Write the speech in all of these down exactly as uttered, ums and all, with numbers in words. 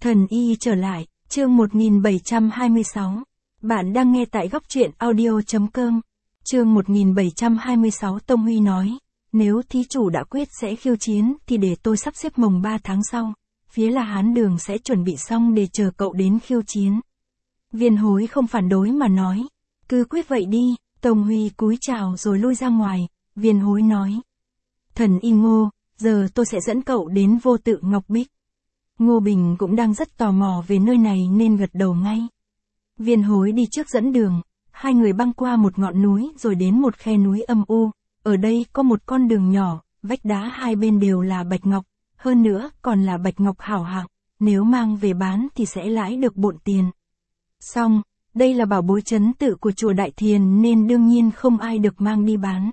Thần y trở lại, chương một nghìn bảy trăm hai mươi sáu. Bạn đang nghe tại góc truyện audio chấm com. Chương một nghìn bảy trăm hai mươi sáu. Tông Huy nói, nếu thí chủ đã quyết sẽ khiêu chiến thì để tôi sắp xếp mồng ba tháng sau. Phía là Hán Đường sẽ chuẩn bị xong để chờ cậu đến khiêu chiến. Viên Hối không phản đối mà nói, cứ quyết vậy đi. Tông Huy cúi chào rồi lui ra ngoài. Viên Hối nói, thần y Ngô, giờ tôi sẽ dẫn cậu đến vô tự Ngọc Bích. Ngô Bình cũng đang rất tò mò về nơi này nên gật đầu ngay. Viên Hối đi trước dẫn đường, hai người băng qua một ngọn núi rồi đến một khe núi âm u. Ở đây có một con đường nhỏ, vách đá hai bên đều là bạch ngọc, hơn nữa còn là bạch ngọc hảo hạng, nếu mang về bán thì sẽ lãi được bộn tiền. Xong, đây là bảo bối trấn tự của chùa Đại Thiền nên đương nhiên không ai được mang đi bán.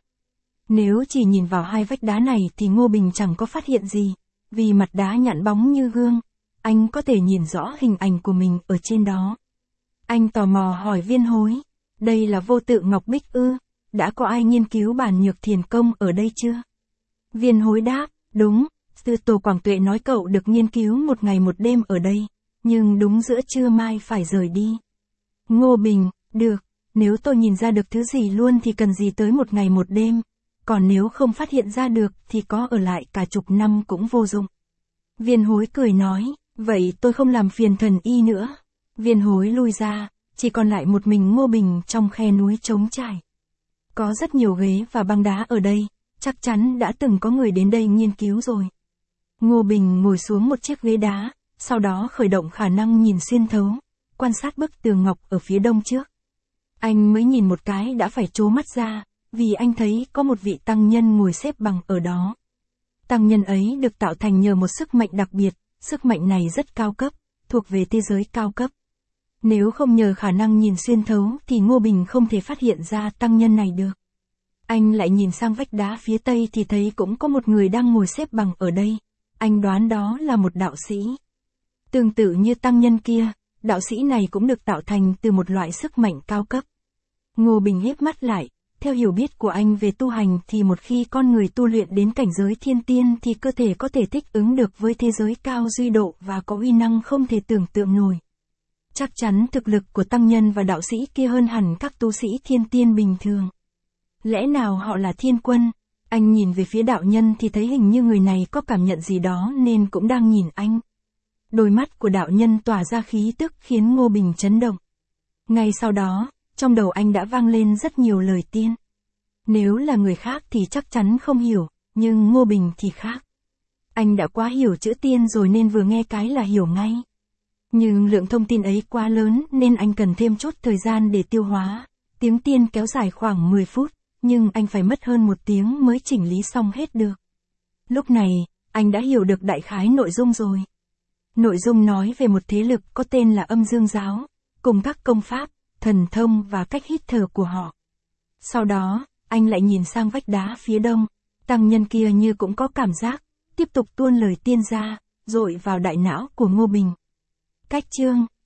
Nếu chỉ nhìn vào hai vách đá này thì Ngô Bình chẳng có phát hiện gì, vì mặt đá nhẵn bóng như gương, anh có thể nhìn rõ hình ảnh của mình ở trên đó. Anh tò mò hỏi Viên Hối, đây là vô tự Ngọc Bích ư, đã có ai nghiên cứu bản nhược thiền công ở đây chưa? Viên Hối đáp, đúng, sư tổ Quảng Tuệ nói cậu được nghiên cứu một ngày một đêm ở đây, nhưng đúng giữa trưa mai phải rời đi. Ngô Bình, được, nếu tôi nhìn ra được thứ gì luôn thì cần gì tới một ngày một đêm, còn nếu không phát hiện ra được thì có ở lại cả chục năm cũng vô dụng. Viên Hối cười nói, vậy tôi không làm phiền thần y nữa. Viên Hối lui ra, chỉ còn lại một mình Ngô Bình trong khe núi trống trải. Có rất nhiều ghế và băng đá ở đây, chắc chắn đã từng có người đến đây nghiên cứu rồi. Ngô Bình ngồi xuống một chiếc ghế đá, sau đó khởi động khả năng nhìn xuyên thấu, quan sát bức tường ngọc ở phía đông trước. Anh mới nhìn một cái đã phải trố mắt ra, vì anh thấy có một vị tăng nhân ngồi xếp bằng ở đó. Tăng nhân ấy được tạo thành nhờ một sức mạnh đặc biệt, sức mạnh này rất cao cấp, thuộc về thế giới cao cấp. Nếu không nhờ khả năng nhìn xuyên thấu thì Ngô Bình không thể phát hiện ra tăng nhân này được. Anh lại nhìn sang vách đá phía tây thì thấy cũng có một người đang ngồi xếp bằng ở đây. Anh đoán đó là một đạo sĩ. Tương tự như tăng nhân kia, đạo sĩ này cũng được tạo thành từ một loại sức mạnh cao cấp. Ngô Bình híp mắt lại. Theo hiểu biết của anh về tu hành thì một khi con người tu luyện đến cảnh giới thiên tiên thì cơ thể có thể thích ứng được với thế giới cao duy độ và có uy năng không thể tưởng tượng nổi. Chắc chắn thực lực của tăng nhân và đạo sĩ kia hơn hẳn các tu sĩ thiên tiên bình thường. Lẽ nào họ là thiên quân? Anh nhìn về phía đạo nhân thì thấy hình như người này có cảm nhận gì đó nên cũng đang nhìn anh. Đôi mắt của đạo nhân tỏa ra khí tức khiến Ngô Bình chấn động. Ngay sau đó, trong đầu anh đã vang lên rất nhiều lời tiên. Nếu là người khác thì chắc chắn không hiểu, nhưng Ngô Bình thì khác. Anh đã quá hiểu chữ tiên rồi nên vừa nghe cái là hiểu ngay. Nhưng lượng thông tin ấy quá lớn nên anh cần thêm chút thời gian để tiêu hóa. Tiếng tiên kéo dài khoảng mười phút, nhưng anh phải mất hơn một tiếng mới chỉnh lý xong hết được. Lúc này, anh đã hiểu được đại khái nội dung rồi. Nội dung nói về một thế lực có tên là Âm Dương Giáo, cùng các công pháp, thần thông và cách hít thở của họ. Sau đó, anh lại nhìn sang vách đá phía đông, tăng nhân kia như cũng có cảm giác, tiếp tục tuôn lời tiên ra, dội vào đại não của Ngô Bình. Cách chương